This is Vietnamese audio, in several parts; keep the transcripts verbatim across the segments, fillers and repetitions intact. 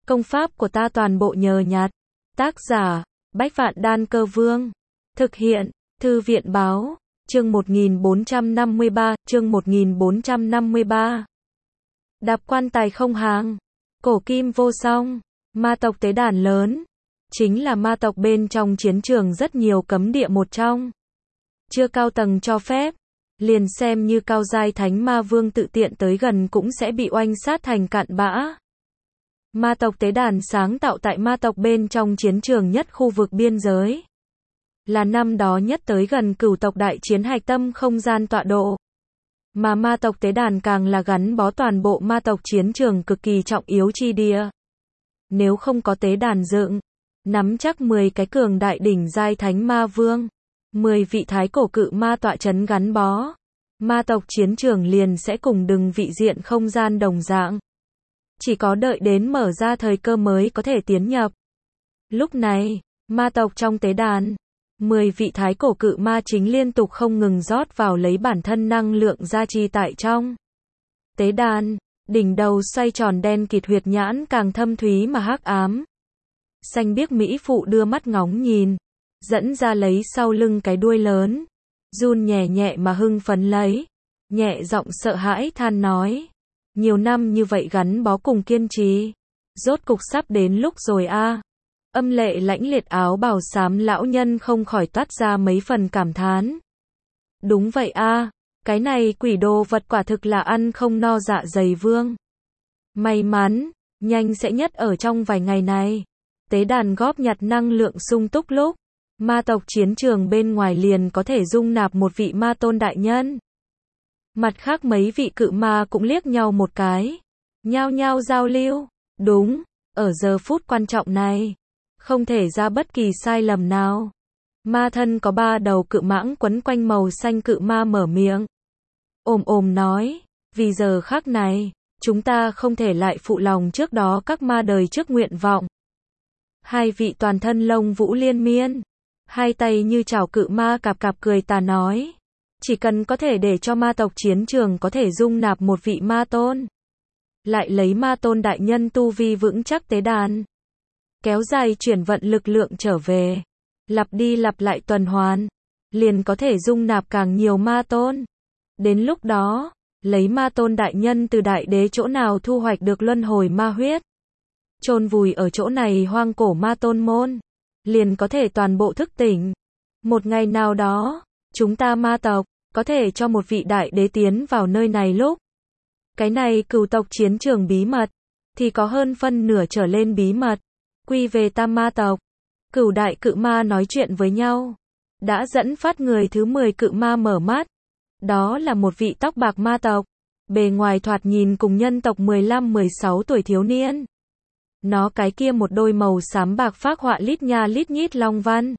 Công pháp của ta toàn bộ nhờ nhặt. Tác giả, Bách Vạn Đan Cơ Vương. Thực hiện, Thư viện Báo. Chương một nghìn bốn trăm năm mươi ba, chương một nghìn bốn trăm năm mươi ba. Đạp quan tài không hàng. Cổ kim vô song. Ma tộc tế đàn lớn. Chính là ma tộc bên trong chiến trường rất nhiều cấm địa một trong. Chưa cao tầng cho phép. Liền xem như cao giai thánh ma vương tự tiện tới gần cũng sẽ bị oanh sát thành cạn bã. Ma tộc tế đàn sáng tạo tại ma tộc bên trong chiến trường nhất khu vực biên giới. Là năm đó nhất tới gần cửu tộc đại chiến hạch tâm không gian tọa độ. Mà ma tộc tế đàn càng là gắn bó toàn bộ ma tộc chiến trường cực kỳ trọng yếu chi địa. Nếu không có tế đàn dựng, nắm chắc mười cái cường đại đỉnh giai thánh ma vương, mười vị thái cổ cự ma tọa chấn gắn bó, ma tộc chiến trường liền sẽ cùng đừng vị diện không gian đồng dạng. Chỉ có đợi đến mở ra thời cơ mới có thể tiến nhập. Lúc này, ma tộc trong tế đàn, mười vị thái cổ cự ma chính liên tục không ngừng rót vào lấy bản thân năng lượng gia trì tại trong tế đàn, đỉnh đầu xoay tròn đen kịt huyệt nhãn càng thâm thúy mà hắc ám. Xanh biếc mỹ phụ đưa mắt ngóng nhìn, dẫn ra lấy sau lưng cái đuôi lớn, run nhẹ nhẹ mà hưng phấn lấy, nhẹ giọng sợ hãi than nói. Nhiều năm như vậy gắn bó cùng kiên trì, rốt cục sắp đến lúc rồi a. À. Âm lệ lãnh liệt áo bào xám lão nhân không khỏi toát ra mấy phần cảm thán. Đúng vậy a, à, cái này quỷ đồ vật quả thực là ăn không no dạ dày vương. May mắn, nhanh sẽ nhất ở trong vài ngày này. Tế đàn góp nhặt năng lượng sung túc lúc, ma tộc chiến trường bên ngoài liền có thể dung nạp một vị ma tôn đại nhân. Mặt khác mấy vị cự ma cũng liếc nhau một cái, nhao nhao giao lưu. Đúng, ở giờ phút quan trọng này, không thể ra bất kỳ sai lầm nào. Ma thân có ba đầu cự mãng quấn quanh màu xanh cự ma mở miệng. Ồm ồm nói, vì giờ khắc này, chúng ta không thể lại phụ lòng trước đó các ma đời trước nguyện vọng. Hai vị toàn thân lông vũ liên miên, hai tay như chảo cự ma cạp cạp cười tà nói. Chỉ cần có thể để cho ma tộc chiến trường có thể dung nạp một vị ma tôn. Lại lấy ma tôn đại nhân tu vi vững chắc tế đàn. Kéo dài chuyển vận lực lượng trở về. Lặp đi lặp lại tuần hoàn. Liền có thể dung nạp càng nhiều ma tôn. Đến lúc đó, lấy ma tôn đại nhân từ đại đế chỗ nào thu hoạch được luân hồi ma huyết. Chôn vùi ở chỗ này hoang cổ ma tôn môn. Liền có thể toàn bộ thức tỉnh. Một ngày nào đó, chúng ta ma tộc, có thể cho một vị đại đế tiến vào nơi này lúc. Cái này cửu tộc chiến trường bí mật, thì có hơn phân nửa trở lên bí mật. Quy về tam ma tộc, cửu đại cự ma nói chuyện với nhau. Đã dẫn phát người thứ mười cự ma mở mắt. Đó là một vị tóc bạc ma tộc. Bề ngoài thoạt nhìn cùng nhân tộc mười lăm mười sáu tuổi thiếu niên. Nó cái kia một đôi màu xám bạc phác họa lít nha lít nhít long văn.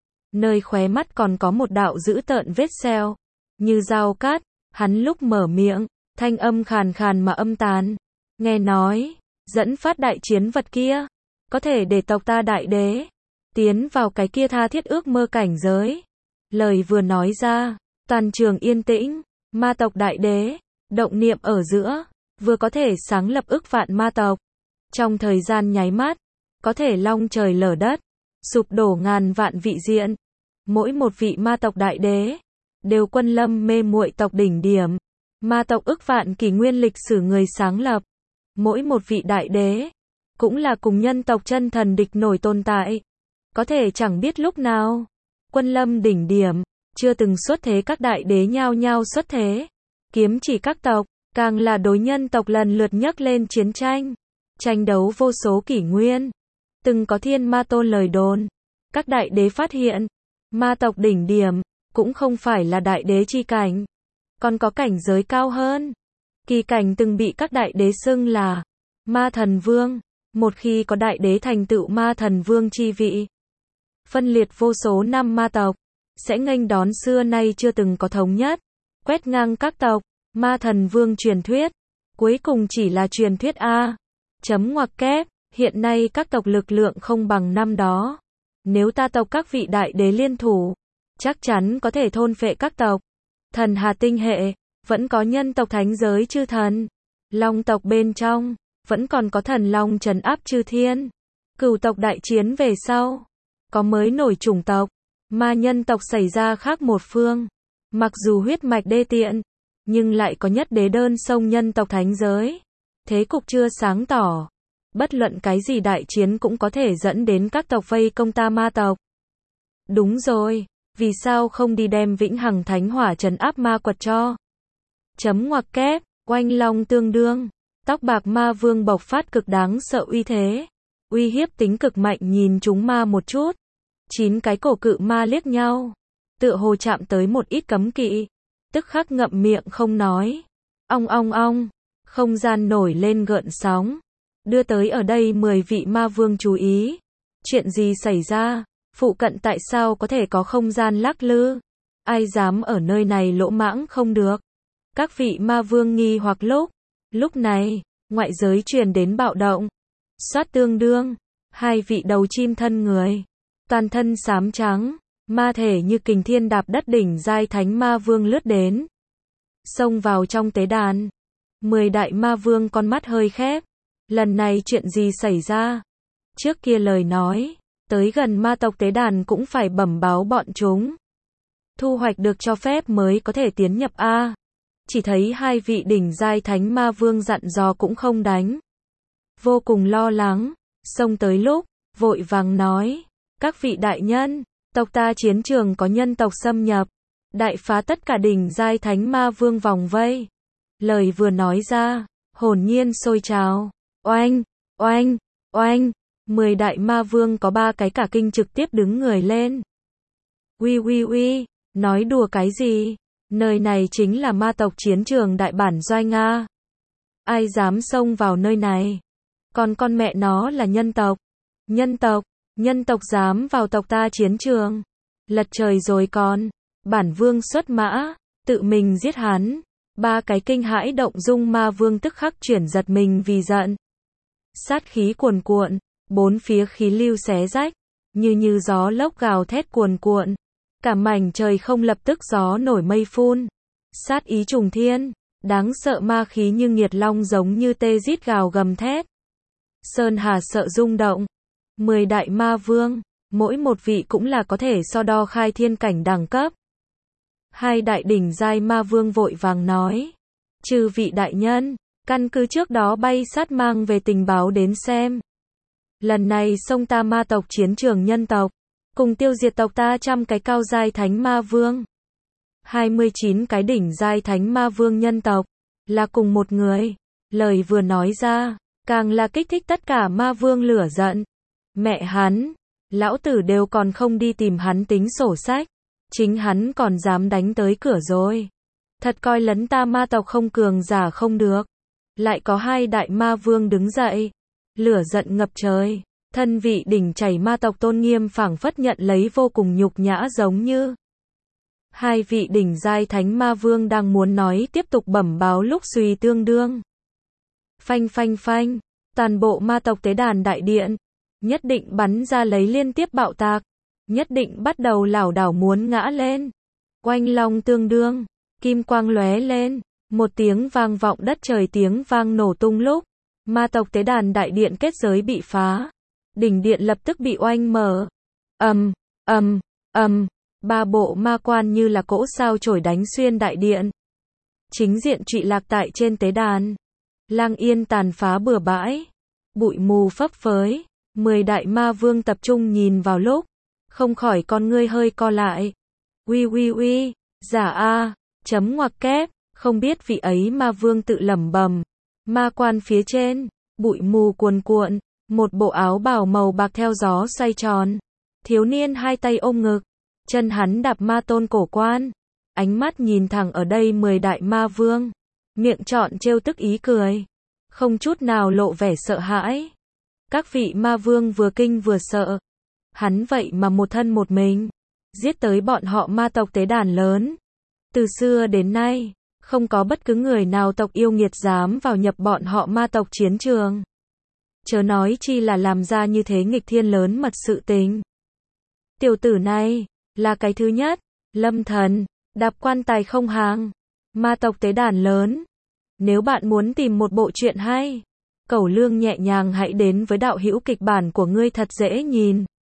Nơi khóe mắt còn có một đạo dữ tợn vết sẹo, như dao cát. Hắn lúc mở miệng, thanh âm khàn khàn mà âm tàn. Nghe nói, dẫn phát đại chiến vật kia, có thể để tộc ta đại đế tiến vào cái kia tha thiết ước mơ cảnh giới. Lời vừa nói ra, toàn trường yên tĩnh. Ma tộc đại đế, động niệm ở giữa, vừa có thể sáng lập ức vạn ma tộc. Trong thời gian nháy mắt, có thể long trời lở đất, sụp đổ ngàn vạn vị diện. Mỗi một vị ma tộc đại đế đều quân lâm mê muội tộc đỉnh điểm. Ma tộc ức vạn kỷ nguyên lịch sử người sáng lập. Mỗi một vị đại đế cũng là cùng nhân tộc chân thần địch nổi tồn tại. Có thể chẳng biết lúc nào quân lâm đỉnh điểm, chưa từng xuất thế các đại đế nhao nhao xuất thế. Kiếm chỉ các tộc, càng là đối nhân tộc lần lượt nhấc lên chiến tranh, tranh đấu vô số kỷ nguyên. Từng có thiên ma tôn lời đồn, các đại đế phát hiện, ma tộc đỉnh điểm cũng không phải là đại đế chi cảnh, còn có cảnh giới cao hơn. Kỳ cảnh từng bị các đại đế xưng là ma thần vương. Một khi có đại đế thành tựu ma thần vương chi vị, phân liệt vô số năm ma tộc, sẽ nghênh đón xưa nay chưa từng có thống nhất, quét ngang các tộc. Ma thần vương truyền thuyết, cuối cùng chỉ là truyền thuyết a. Chấm ngoặc kép, hiện nay các tộc lực lượng không bằng năm đó. Nếu ta tộc các vị đại đế liên thủ, chắc chắn có thể thôn phệ các tộc. Thần Hà tinh hệ, vẫn có nhân tộc thánh giới chư thần. Long tộc bên trong, vẫn còn có thần long trấn áp chư thiên. Cửu tộc đại chiến về sau, có mới nổi chủng tộc, ma nhân tộc xảy ra khác một phương. Mặc dù huyết mạch đê tiện, nhưng lại có nhất đế đơn xông nhân tộc thánh giới. Thế cục chưa sáng tỏ. Bất luận cái gì đại chiến cũng có thể dẫn đến các tộc vây công ta ma tộc. Đúng rồi, vì sao không đi đem vĩnh hằng thánh hỏa trấn áp ma quật cho? Chấm ngoặc kép, oanh long tương đương. Tóc bạc ma vương bộc phát cực đáng sợ uy thế. Uy hiếp tính cực mạnh nhìn chúng ma một chút. Chín cái cổ cự ma liếc nhau. Tựa hồ chạm tới một ít cấm kỵ. Tức khắc ngậm miệng không nói. Ong ong ong. Không gian nổi lên gợn sóng. Đưa tới ở đây mười vị ma vương chú ý. Chuyện gì xảy ra? Phụ cận tại sao có thể có không gian lắc lư? Ai dám ở nơi này lỗ mãng không được? Các vị ma vương nghi hoặc lúc. Lúc này, ngoại giới truyền đến bạo động. Xoát tương đương. Hai vị đầu chim thân người. Toàn thân xám trắng. Ma thể như kình thiên đạp đất đỉnh giai thánh ma vương lướt đến. Xông vào trong tế đàn. Mười đại ma vương con mắt hơi khép. Lần này chuyện gì xảy ra? Trước kia lời nói. Tới gần ma tộc tế đàn cũng phải bẩm báo bọn chúng. Thu hoạch được cho phép mới có thể tiến nhập A. Chỉ thấy hai vị đỉnh giai thánh ma vương dặn dò cũng không đánh. Vô cùng lo lắng. Xông tới lúc, vội vàng nói. Các vị đại nhân, tộc ta chiến trường có nhân tộc xâm nhập. Đại phá tất cả đỉnh giai thánh ma vương vòng vây. Lời vừa nói ra, hồn nhiên sôi trào. Oanh, oanh, oanh. Mười đại ma vương có ba cái cả kinh trực tiếp đứng người lên. Uy uy uy, nói đùa cái gì? Nơi này chính là ma tộc chiến trường đại bản doanh Nga. Ai dám xông vào nơi này? Còn con mẹ nó là nhân tộc. Nhân tộc, nhân tộc dám vào tộc ta chiến trường. Lật trời rồi con. Bản vương xuất mã, tự mình giết hắn. Ba cái kinh hãi động dung ma vương tức khắc chuyển giật mình vì giận. Sát khí cuồn cuộn. Bốn phía khí lưu xé rách, như như gió lốc gào thét cuồn cuộn. Cả mảnh trời không lập tức gió nổi mây phun. Sát ý trùng thiên, đáng sợ ma khí như nghiệt long giống như tê rít gào gầm thét. Sơn hà sợ rung động. Mười đại ma vương, mỗi một vị cũng là có thể so đo khai thiên cảnh đẳng cấp. Hai đại đỉnh giai ma vương vội vàng nói. Chư vị đại nhân, căn cứ trước đó bay sát mang về tình báo đến xem. Lần này xông ta ma tộc chiến trường nhân tộc, cùng tiêu diệt tộc ta trăm cái cao giai thánh ma vương. hai mươi chín cái đỉnh giai thánh ma vương nhân tộc, là cùng một người. Lời vừa nói ra, càng là kích thích tất cả ma vương lửa giận. Mẹ hắn, lão tử đều còn không đi tìm hắn tính sổ sách. Chính hắn còn dám đánh tới cửa rồi. Thật coi lấn ta ma tộc không cường giả không được. Lại có hai đại ma vương đứng dậy. Lửa giận ngập trời, thân vị đỉnh chảy ma tộc tôn nghiêm phảng phất nhận lấy vô cùng nhục nhã giống như. Hai vị đỉnh giai thánh ma vương đang muốn nói tiếp tục bẩm báo lúc suy tương đương. Phanh phanh phanh, toàn bộ ma tộc tế đàn đại điện, nhất định bắn ra lấy liên tiếp bạo tạc, nhất định bắt đầu lảo đảo muốn ngã lên. Oanh long tương đương, kim quang lóe lên, một tiếng vang vọng đất trời tiếng vang nổ tung lúc. Ma tộc tế đàn đại điện kết giới bị phá. Đỉnh điện lập tức bị oanh mở. Ầm, ầm, ầm, ba bộ ma quan như là cỗ sao chổi đánh xuyên đại điện. Chính diện trụy lạc tại trên tế đàn. Lang yên tàn phá bừa bãi. Bụi mù phấp phới. Mười đại ma vương tập trung nhìn vào lúc. Không khỏi con ngươi hơi co lại. Uy uy uy, giả a, chấm ngoặc kép, không biết vị ấy ma vương tự lẩm bẩm. Ma quan phía trên, bụi mù cuồn cuộn, một bộ áo bào màu bạc theo gió xoay tròn. Thiếu niên hai tay ôm ngực, chân hắn đạp ma tôn cổ quan, ánh mắt nhìn thẳng ở đây mười đại ma vương, miệng trọn trêu tức ý cười, không chút nào lộ vẻ sợ hãi. Các vị ma vương vừa kinh vừa sợ. Hắn vậy mà một thân một mình, giết tới bọn họ ma tộc tế đàn lớn. Từ xưa đến nay, không có bất cứ người nào tộc yêu nghiệt dám vào nhập bọn họ ma tộc chiến trường. Chớ nói chi là làm ra như thế nghịch thiên lớn mật sự tình. Tiểu tử này, là cái thứ nhất, lâm thần, đạp quan tài không hàng, ma tộc tế đàn lớn. Nếu bạn muốn tìm một bộ truyện hay, Cẩu Lương nhẹ nhàng hãy đến với đạo hữu kịch bản của ngươi thật dễ nhìn.